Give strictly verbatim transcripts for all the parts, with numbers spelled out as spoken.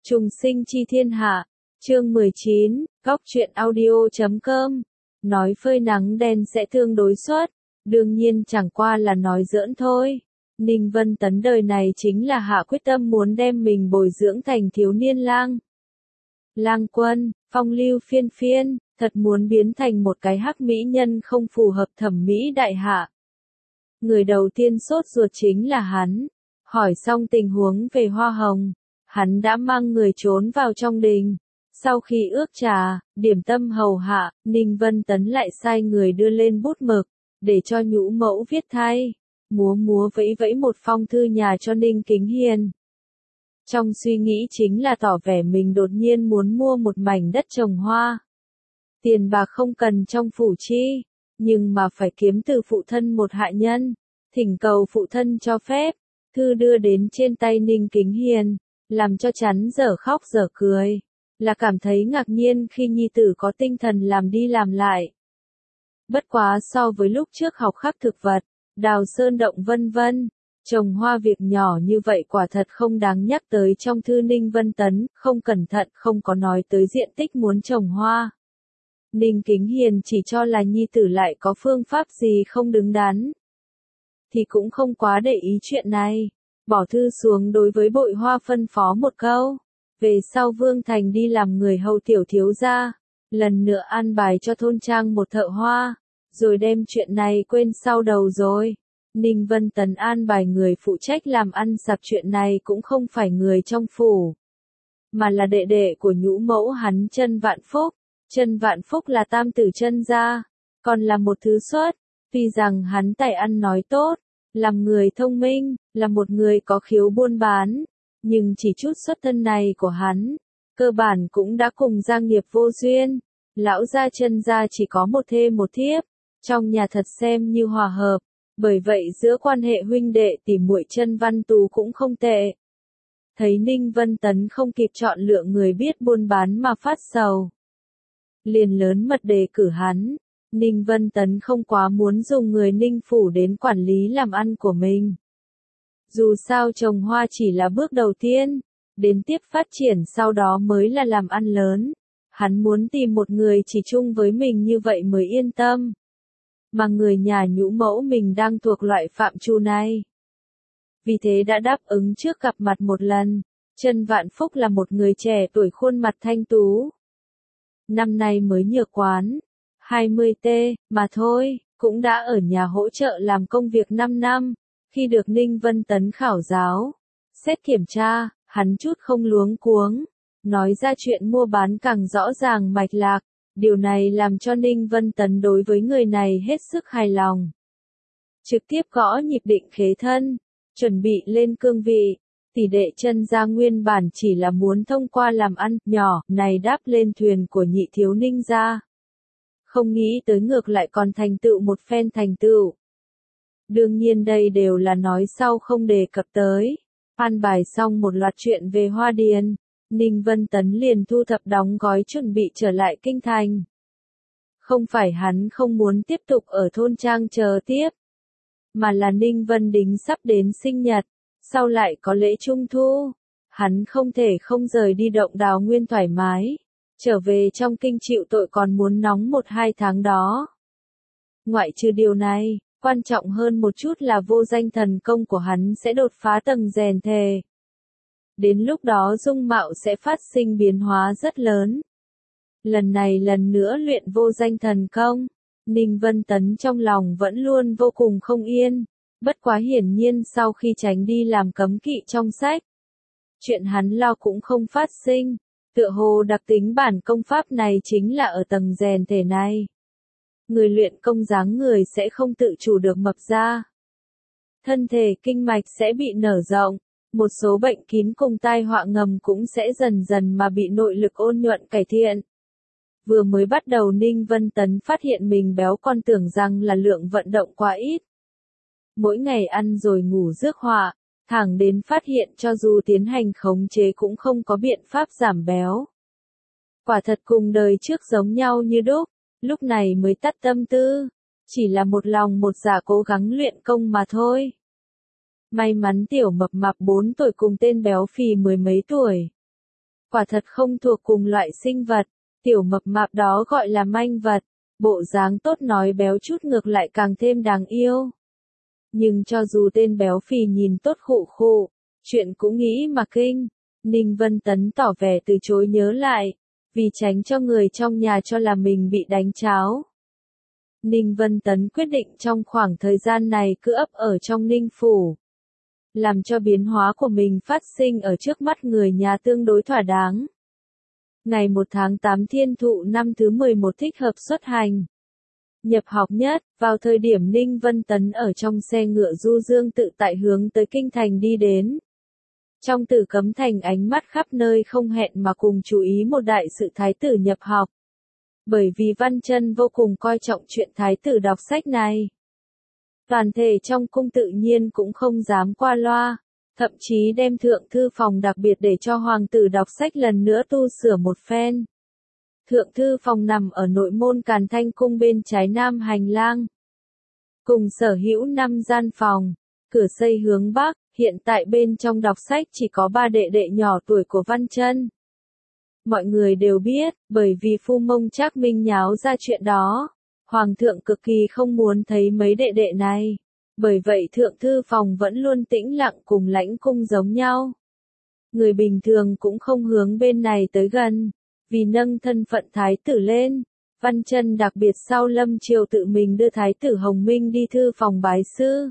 Trùng sinh chi thiên hạ, chương mười chín, góc truyện audio chấm com. Nói phơi nắng đen sẽ tương đối suất, đương nhiên chẳng qua là nói giỡn thôi. Ninh Vân Tấn đời này chính là hạ quyết tâm muốn đem mình bồi dưỡng thành thiếu niên lang. Lang quân, phong lưu phiên phiên, thật muốn biến thành một cái hắc mỹ nhân không phù hợp thẩm mỹ đại hạ. Người đầu tiên sốt ruột chính là hắn. Hỏi xong tình huống về hoa hồng, hắn đã mang người trốn vào trong đình. Sau khi ước trà, điểm tâm hầu hạ, Ninh Vân Tấn lại sai người đưa lên bút mực, để cho nhũ mẫu viết thay. Múa múa vẫy vẫy một phong thư nhà cho Ninh Kính Hiền. Trong suy nghĩ chính là tỏ vẻ mình đột nhiên muốn mua một mảnh đất trồng hoa. Tiền bạc không cần trong phủ chi, nhưng mà phải kiếm từ phụ thân một hạ nhân. Thỉnh cầu phụ thân cho phép, thư đưa đến trên tay Ninh Kính Hiền, làm cho chắn dở khóc dở cười. Là cảm thấy ngạc nhiên khi nhi tử có tinh thần làm đi làm lại. Bất quá so với lúc trước học khắc thực vật, đào sơn động vân vân, trồng hoa việc nhỏ như vậy quả thật không đáng nhắc tới trong thư Ninh Vân Tấn, không cẩn thận không có nói tới diện tích muốn trồng hoa. Ninh Kính Hiền chỉ cho là nhi tử lại có phương pháp gì không đứng đắn. Thì cũng không quá để ý chuyện này, bỏ thư xuống đối với bội hoa phân phó một câu. Về sau Vương Thành đi làm người hầu tiểu thiếu gia, lần nữa an bài cho thôn trang một thợ hoa, rồi đem chuyện này quên sau đầu rồi. Ninh Vân Tấn an bài người phụ trách làm ăn sạp chuyện này cũng không phải người trong phủ, mà là đệ đệ của nhũ mẫu hắn Chân Vạn Phúc. Chân Vạn Phúc là tam tử Chân gia, còn là một thứ xuất, tuy rằng hắn tài ăn nói tốt, làm người thông minh, là một người có khiếu buôn bán. Nhưng chỉ chút xuất thân này của hắn, cơ bản cũng đã cùng gia nghiệp vô duyên. Lão gia Chân gia chỉ có một thê một thiếp, trong nhà thật xem như hòa hợp, bởi vậy giữa quan hệ huynh đệ tỉ muội Chân Văn Tú cũng không tệ. Thấy Ninh Vân Tấn không kịp chọn lựa người biết buôn bán mà phát sầu, liền lớn mật đề cử hắn. Ninh Vân Tấn không quá muốn dùng người Ninh phủ đến quản lý làm ăn của mình. Dù sao trồng hoa chỉ là bước đầu tiên, đến tiếp phát triển sau đó mới là làm ăn lớn. Hắn muốn tìm một người chỉ chung với mình như vậy mới yên tâm. Mà người nhà nhũ mẫu mình đang thuộc loại phạm trù này. Vì thế đã đáp ứng trước gặp mặt một lần. Chân Vạn Phúc là một người trẻ tuổi khuôn mặt thanh tú. Năm nay mới nhược quán, hai mươi tê, mà thôi, cũng đã ở nhà hỗ trợ làm công việc năm năm. Khi được Ninh Vân Tấn khảo giáo, xét kiểm tra, hắn chút không luống cuống, nói ra chuyện mua bán càng rõ ràng mạch lạc. Điều này làm cho Ninh Vân Tấn đối với người này hết sức hài lòng. Trực tiếp gõ nhịp định khế thân, chuẩn bị lên cương vị. Tỷ đệ Chân gia nguyên bản chỉ là muốn thông qua làm ăn nhỏ này đáp lên thuyền của nhị thiếu Ninh gia. Không nghĩ tới ngược lại còn thành tựu một phen thành tựu. Đương nhiên đây đều là nói sau không đề cập tới. An bài xong một loạt chuyện về Hoa Điền, Ninh Vân Tấn liền thu thập đóng gói chuẩn bị trở lại kinh thành. Không phải hắn không muốn tiếp tục ở thôn trang chờ tiếp, mà là Ninh Vân Đính sắp đến sinh nhật, sau lại có lễ trung thu, hắn không thể không rời đi Động Đào Nguyên thoải mái, trở về trong kinh chịu tội còn muốn nóng một hai tháng đó. Ngoại trừ điều này, quan trọng hơn một chút là vô danh thần công của hắn sẽ đột phá tầng rèn thề. Đến lúc đó dung mạo sẽ phát sinh biến hóa rất lớn. Lần này lần nữa luyện vô danh thần công, Ninh Vân Tấn trong lòng vẫn luôn vô cùng không yên. Bất quá hiển nhiên sau khi tránh đi làm cấm kỵ trong sách, chuyện hắn lo cũng không phát sinh. Tựa hồ đặc tính bản công pháp này chính là ở tầng rèn thể này. Người luyện công dáng người sẽ không tự chủ được mập ra. Thân thể kinh mạch sẽ bị nở rộng, một số bệnh kín cùng tai họa ngầm cũng sẽ dần dần mà bị nội lực ôn nhuận cải thiện. Vừa mới bắt đầu Ninh Vân Tấn phát hiện mình béo còn tưởng rằng là lượng vận động quá ít. Mỗi ngày ăn rồi ngủ rước họa, thẳng đến phát hiện cho dù tiến hành khống chế cũng không có biện pháp giảm béo. Quả thật cùng đời trước giống nhau như đúc, lúc này mới tắt tâm tư, chỉ là một lòng một dạ cố gắng luyện công mà thôi. May mắn tiểu mập mạp bốn tuổi cùng tên béo phì mười mấy tuổi quả thật không thuộc cùng loại sinh vật, tiểu mập mạp đó gọi là manh vật, bộ dáng tốt nói béo chút ngược lại càng thêm đáng yêu. Nhưng cho dù tên béo phì nhìn tốt khụ khụ, chuyện cũng nghĩ mà kinh, Ninh Vân Tấn tỏ vẻ từ chối nhớ lại, vì tránh cho người trong nhà cho là mình bị đánh cháo. Ninh Vân Tấn quyết định trong khoảng thời gian này cứ ấp ở trong Ninh Phủ, làm cho biến hóa của mình phát sinh ở trước mắt người nhà tương đối thỏa đáng. Ngày một tháng tám thiên thụ năm thứ mười một thích hợp xuất hành. Nhập học nhất, vào thời điểm Ninh Vân Tấn ở trong xe ngựa du dương tự tại hướng tới kinh thành đi đến. Trong Tử Cấm Thành ánh mắt khắp nơi không hẹn mà cùng chú ý một đại sự thái tử nhập học. Bởi vì Văn Chân vô cùng coi trọng chuyện thái tử đọc sách này. Toàn thể trong cung tự nhiên cũng không dám qua loa, thậm chí đem thượng thư phòng đặc biệt để cho hoàng tử đọc sách lần nữa tu sửa một phen. Thượng thư phòng nằm ở nội môn Càn Thanh cung bên trái nam hành lang. Cùng sở hữu năm gian phòng, cửa xây hướng bắc, hiện tại bên trong đọc sách chỉ có ba đệ đệ nhỏ tuổi của Văn Chân. Mọi người đều biết, bởi vì Phu Mông Trác Minh nháo ra chuyện đó, Hoàng thượng cực kỳ không muốn thấy mấy đệ đệ này. Bởi vậy thượng thư phòng vẫn luôn tĩnh lặng cùng lãnh cung giống nhau. Người bình thường cũng không hướng bên này tới gần, vì nâng thân phận thái tử lên. Văn Chân đặc biệt sau lâm triều tự mình đưa thái tử Hồng Minh đi thư phòng bái sư.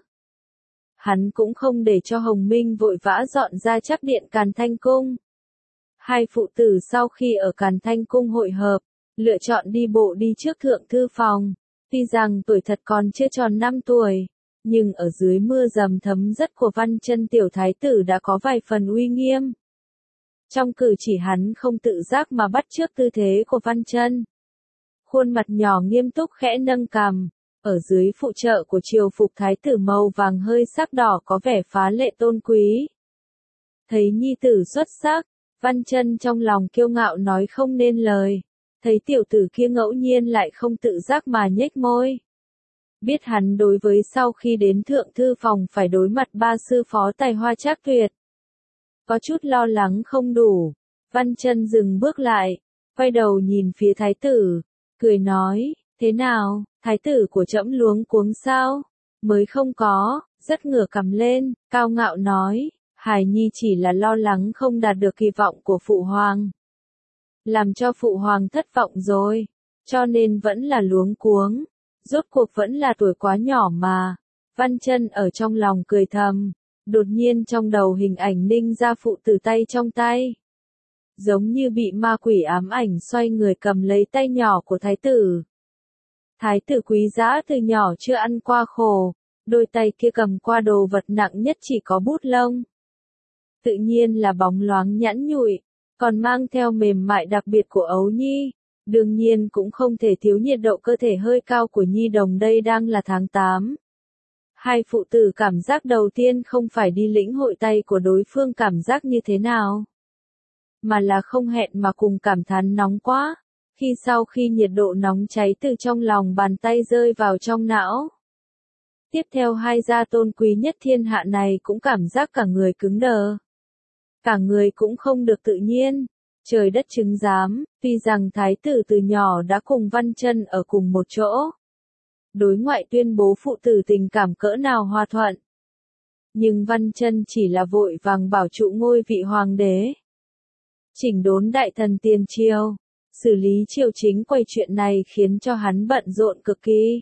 Hắn cũng không để cho Hồng Minh vội vã dọn ra chắc điện Càn Thanh cung. Hai phụ tử sau khi ở Càn Thanh cung hội hợp, lựa chọn đi bộ đi trước thượng thư phòng. Tuy rằng tuổi thật còn chưa tròn năm tuổi, nhưng ở dưới mưa dầm thấm rất của Văn Chân tiểu thái tử đã có vài phần uy nghiêm. Trong cử chỉ hắn không tự giác mà bắt chước tư thế của Văn Chân. Khuôn mặt nhỏ nghiêm túc khẽ nâng cằm, ở dưới phụ trợ của triều phục thái tử màu vàng hơi sắc đỏ có vẻ phá lệ tôn quý. Thấy nhi tử xuất sắc, Văn Chân trong lòng kiêu ngạo nói không nên lời. Thấy tiểu tử kia ngẫu nhiên lại không tự giác mà nhếch môi. Biết hắn đối với sau khi đến thượng thư phòng phải đối mặt ba sư phó tài hoa Trác Tuyệt. Có chút lo lắng không đủ, Văn Chân dừng bước lại, quay đầu nhìn phía thái tử, cười nói, thế nào, thái tử của trẫm luống cuống sao? Mới không có, rất ngửa cằm lên, cao ngạo nói, hài nhi chỉ là lo lắng không đạt được kỳ vọng của phụ hoàng. Làm cho phụ hoàng thất vọng rồi, cho nên vẫn là luống cuống, rốt cuộc vẫn là tuổi quá nhỏ mà. Văn Chân ở trong lòng cười thầm, đột nhiên trong đầu hình ảnh Ninh gia phụ tử tay trong tay. Giống như bị ma quỷ ám ảnh xoay người cầm lấy tay nhỏ của thái tử. Thái tử quý giá từ nhỏ chưa ăn qua khổ, đôi tay kia cầm qua đồ vật nặng nhất chỉ có bút lông. Tự nhiên là bóng loáng nhẵn nhụi, còn mang theo mềm mại đặc biệt của ấu nhi. Đương nhiên cũng không thể thiếu nhiệt độ cơ thể hơi cao của nhi đồng, đây đang là tháng tám. Hai phụ tử cảm giác đầu tiên không phải đi lĩnh hội tay của đối phương cảm giác như thế nào, mà là không hẹn mà cùng cảm thán nóng quá, khi sau khi nhiệt độ nóng cháy từ trong lòng bàn tay rơi vào trong não. Tiếp theo hai gia tôn quý nhất thiên hạ này cũng cảm giác cả người cứng đờ. Cả người cũng không được tự nhiên. Trời đất chứng giám, tuy rằng thái tử từ nhỏ đã cùng Văn Chân ở cùng một chỗ. Đối ngoại tuyên bố phụ tử tình cảm cỡ nào hòa thuận. Nhưng Văn Chân chỉ là vội vàng bảo trụ ngôi vị hoàng đế. Chỉnh đốn đại thần tiền triều, xử lý triều chính quay chuyện này khiến cho hắn bận rộn cực kỳ.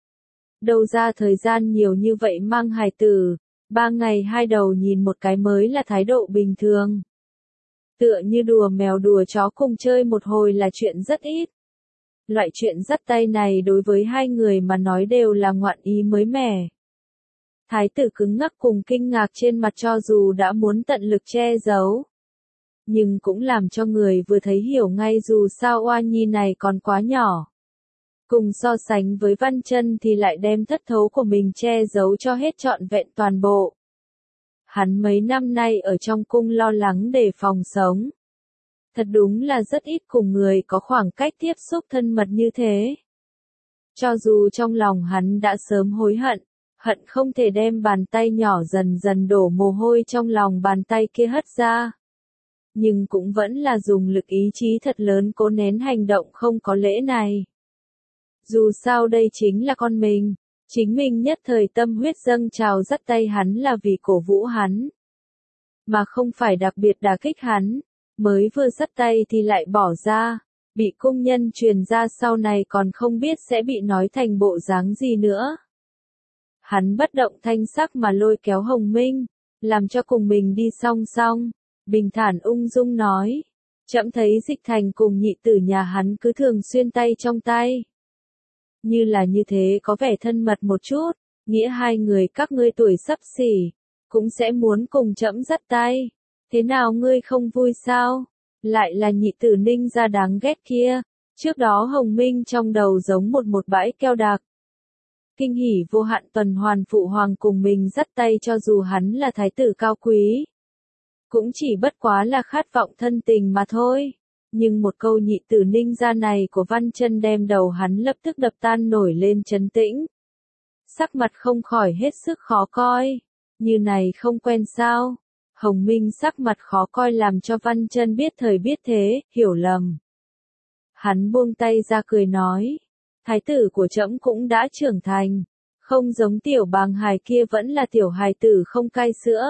Đâu ra thời gian nhiều như vậy mang hài tử, ba ngày hai đầu nhìn một cái mới là thái độ bình thường. Tựa như đùa mèo đùa chó cùng chơi một hồi là chuyện rất ít. Loại chuyện dắt tay này đối với hai người mà nói đều là ngoạn ý mới mẻ. Thái tử cứng ngắc cùng kinh ngạc trên mặt cho dù đã muốn tận lực che giấu. Nhưng cũng làm cho người vừa thấy hiểu ngay dù sao oa nhi này còn quá nhỏ. Cùng so sánh với Văn Chân thì lại đem thất thấu của mình che giấu cho hết trọn vẹn toàn bộ. Hắn mấy năm nay ở trong cung lo lắng để phòng sống. Thật đúng là rất ít cùng người có khoảng cách tiếp xúc thân mật như thế. Cho dù trong lòng hắn đã sớm hối hận, hận không thể đem bàn tay nhỏ dần dần đổ mồ hôi trong lòng bàn tay kia hất ra. nhưng cũng vẫn là dùng lực ý chí thật lớn cố nén hành động không có lễ này. Dù sao đây chính là con mình, chính mình nhất thời tâm huyết dâng trào dắt tay hắn là vì cổ vũ hắn, mà không phải đặc biệt đả kích hắn, mới vừa dắt tay thì lại bỏ ra, bị cung nhân truyền ra sau này còn không biết sẽ bị nói thành bộ dáng gì nữa. Hắn bất động thanh sắc mà lôi kéo Hồng Minh, làm cho cùng mình đi song song, bình thản ung dung nói, trẫm thấy Dịch Thành cùng nhị tử nhà hắn cứ thường xuyên tay trong tay. Như là như thế có vẻ thân mật một chút, nghĩa hai người các ngươi tuổi sắp xỉ, cũng sẽ muốn cùng trẫm dắt tay, thế nào ngươi không vui sao? Lại là nhị tử Ninh gia đáng ghét kia, trước đó Hồng Minh trong đầu giống một một bãi keo đặc. Kinh hỉ vô hạn tuần hoàn phụ hoàng cùng mình dắt tay cho dù hắn là thái tử cao quý. Cũng chỉ bất quá là khát vọng thân tình mà thôi. Nhưng một câu nhị tử Ninh gia này của Văn Chân đem đầu hắn lập tức đập tan nổi lên trấn tĩnh. Sắc mặt không khỏi hết sức khó coi. Như này không quen sao? Hồng Minh sắc mặt khó coi làm cho Văn Chân biết thời biết thế, hiểu lầm. Hắn buông tay ra cười nói. Thái tử của trẫm cũng đã trưởng thành. Không giống tiểu bàng hài kia vẫn là tiểu hài tử không cai sữa.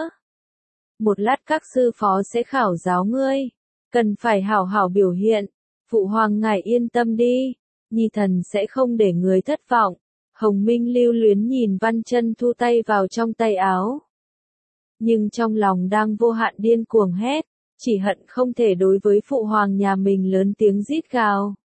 Một lát các sư phó sẽ khảo giáo ngươi. Cần phải hảo hảo biểu hiện. Phụ hoàng ngài yên tâm đi. Nhi thần sẽ không để người thất vọng. Hồng Minh lưu luyến nhìn Văn Chân thu tay vào trong tay áo. Nhưng trong lòng đang vô hạn điên cuồng hét. Chỉ hận không thể đối với phụ hoàng nhà mình lớn tiếng rít gào.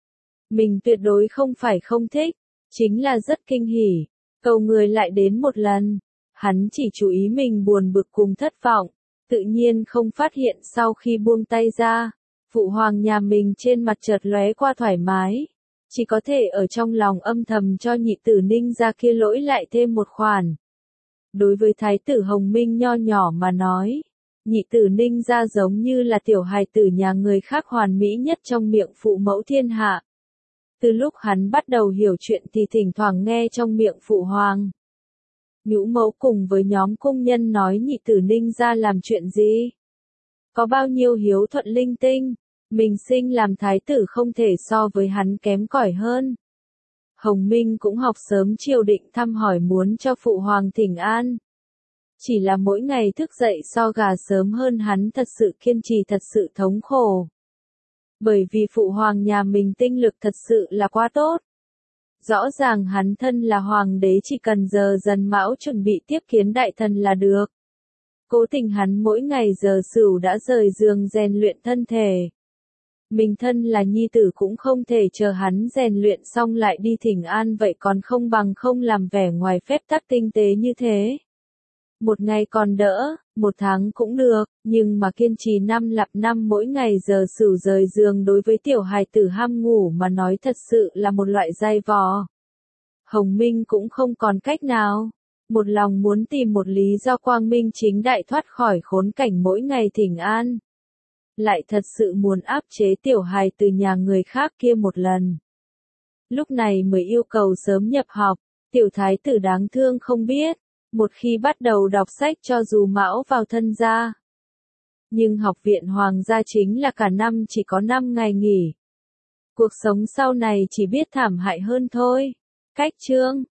Mình tuyệt đối không phải không thích. Chính là rất kinh hỉ. Cầu người lại đến một lần. Hắn chỉ chú ý mình buồn bực cùng thất vọng. Tự nhiên không phát hiện sau khi buông tay ra, phụ hoàng nhà mình trên mặt chợt lóe qua thoải mái. Chỉ có thể ở trong lòng âm thầm cho nhị tử Ninh gia kia lỗi lại thêm một khoản. Đối với thái tử Hồng Minh nho nhỏ mà nói, nhị tử Ninh gia giống như là tiểu hài tử nhà người khác hoàn mỹ nhất trong miệng phụ mẫu thiên hạ. Từ lúc hắn bắt đầu hiểu chuyện thì thỉnh thoảng nghe trong miệng phụ hoàng. Nhũ mẫu cùng với nhóm cung nhân nói nhị tử Ninh gia làm chuyện gì? Có bao nhiêu hiếu thuận linh tinh? Mình sinh làm thái tử không thể so với hắn kém cỏi hơn. Hồng Minh cũng học sớm triều định thăm hỏi muốn cho phụ hoàng thỉnh an. Chỉ là mỗi ngày thức dậy so gà sớm hơn hắn thật sự kiên trì thật sự thống khổ. Bởi vì phụ hoàng nhà mình tinh lực thật sự là quá tốt. Rõ ràng hắn thân là hoàng đế chỉ cần giờ dần mão chuẩn bị tiếp kiến đại thần là được. Cố tình hắn mỗi ngày giờ sửu đã rời giường rèn luyện thân thể. Mình thân là nhi tử cũng không thể chờ hắn rèn luyện xong lại đi thỉnh an vậy còn không bằng không làm vẻ ngoài phép tắc tinh tế như thế. Một ngày còn đỡ, một tháng cũng được, nhưng mà kiên trì năm lặp năm mỗi ngày giờ sửu rời giường đối với tiểu hài tử ham ngủ mà nói thật sự là một loại dày vò. Hồng Minh cũng không còn cách nào. Một lòng muốn tìm một lý do quang minh chính đại thoát khỏi khốn cảnh mỗi ngày thỉnh an. Lại thật sự muốn áp chế tiểu hài từ nhà người khác kia một lần. Lúc này mới yêu cầu sớm nhập học, tiểu thái tử đáng thương không biết. Một khi bắt đầu đọc sách cho dù mão vào thân gia. Nhưng học viện hoàng gia chính là cả năm chỉ có năm ngày nghỉ. Cuộc sống sau này chỉ biết thảm hại hơn thôi. Cách chương